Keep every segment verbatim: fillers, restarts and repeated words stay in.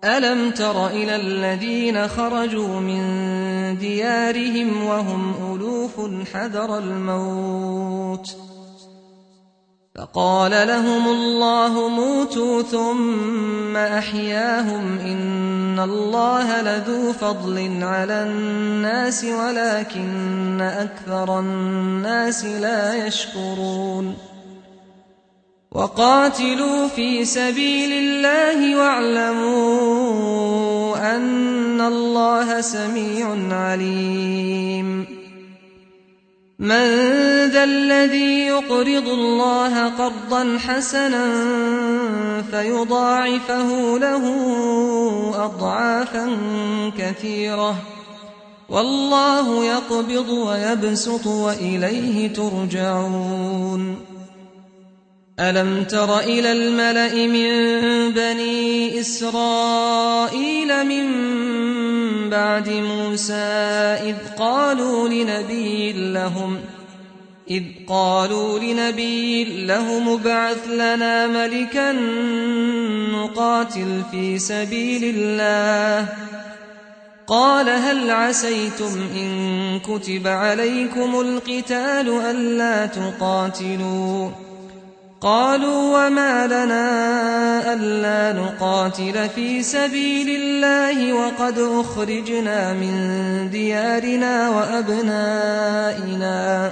ألم تر إلى الذين خرجوا من ديارهم وهم ألوف حذر الموت فقال لهم الله موتوا ثم أحياهم إن الله لذو فضل على الناس ولكن أكثر الناس لا يشكرون وقاتلوا في سبيل الله واعلموا أن الله سميع عليم من ذا الذي يقرض الله قرضا حسنا فيضاعفه له أضعافا كثيرة والله يقبض ويبسط وإليه ترجعون ألم تر إلى الملأ من بني إسرائيل من بعد موسى إذ قالوا لنبي لهم إذ قالوا لنبي لهم ابعث لنا ملكا نقاتل في سبيل الله قال هل عسيتم إن كتب عليكم القتال ألا تقاتلوا قالوا وما لنا ألا نقاتل في سبيل الله وقد أخرجنا من ديارنا وأبنائنا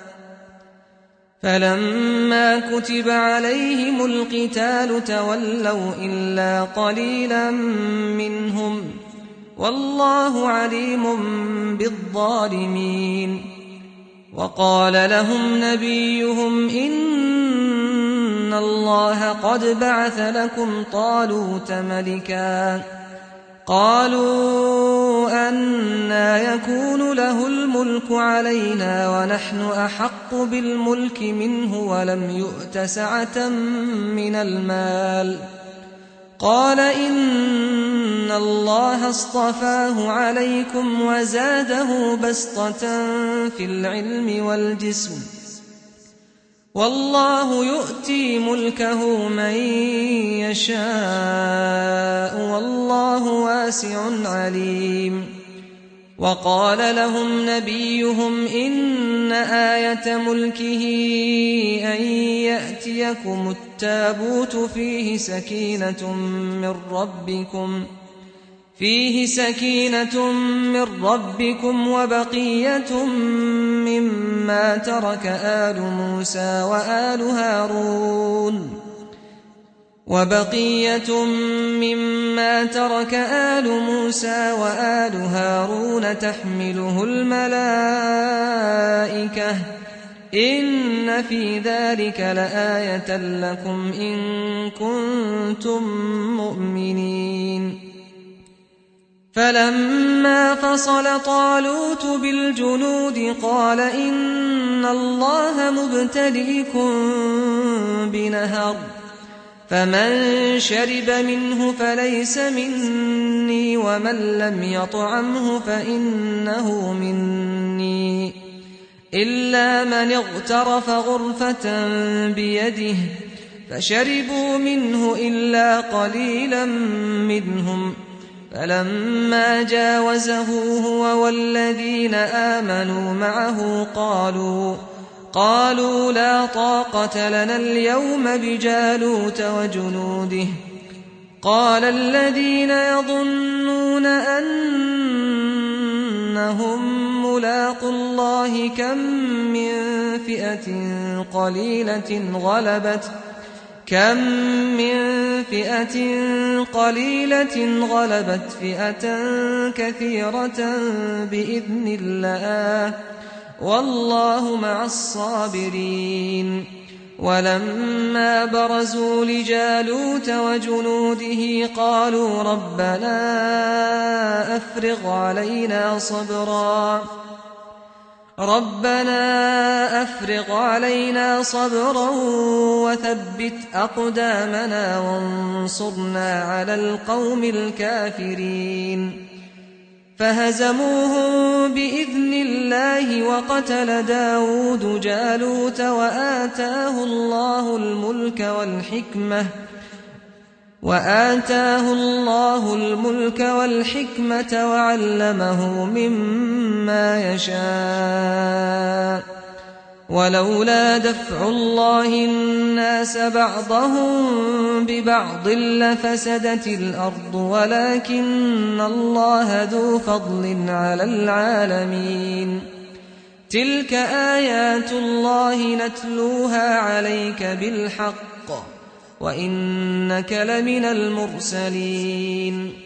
فلما كتب عليهم القتال تولوا إلا قليلا منهم والله عليم بالظالمين وقال لهم نبيهم إن الله قد بعث لكم طالوت ملكا قالوا أنى يكون له الملك علينا ونحن أحق بالملك منه ولم يؤت سعة من المال قال إن الله اصطفاه عليكم وزاده بسطة في العلم والجسم والله يؤتي ملكه من يشاء والله واسع عليم وقال لهم نبيهم إن آية ملكه أن يأتيكم التابوت فيه سكينة من ربكم فيه سكينة من ربكم وبقية مما ترك آل موسى وآل هارون وبقية مما ترك آل موسى وآل هارون تحمله الملائكة إن في ذلك لآية لكم إن كنتم مؤمنين فلما فصل طالوت بالجنود قال إن الله مبتليكم بنهر فمن شرب منه فليس مني ومن لم يطعمه فإنه مني إلا من اغترف غرفة بيده فشربوا منه إلا قليلا منهم فلما جاوزه هو والذين آمنوا معه قالوا قالوا لا طاقة لنا اليوم بجالوت وجنوده قال الذين يظنون أنهم ملاقو الله كم من فئة قليلة غلبت كم من فئة قليلة غلبت فئة كثيرة بإذن الله والله مع الصابرين ولما برزوا لجالوت وجنوده قالوا ربنا أفرغ علينا صبرا ربنا أفرغ علينا صبرا وثبت أقدامنا وانصرنا على القوم الكافرين فهزموهم بإذن الله وقتل داود جالوت وآتاه الله الملك والحكمة وآتاه الله الملك والحكمة وعلمه مما يشاء ولولا دفع الله الناس بعضهم ببعض لفسدت الأرض ولكن الله ذو فضل على العالمين تلك آيات الله نتلوها عليك بالحق وإنك لمن المرسلين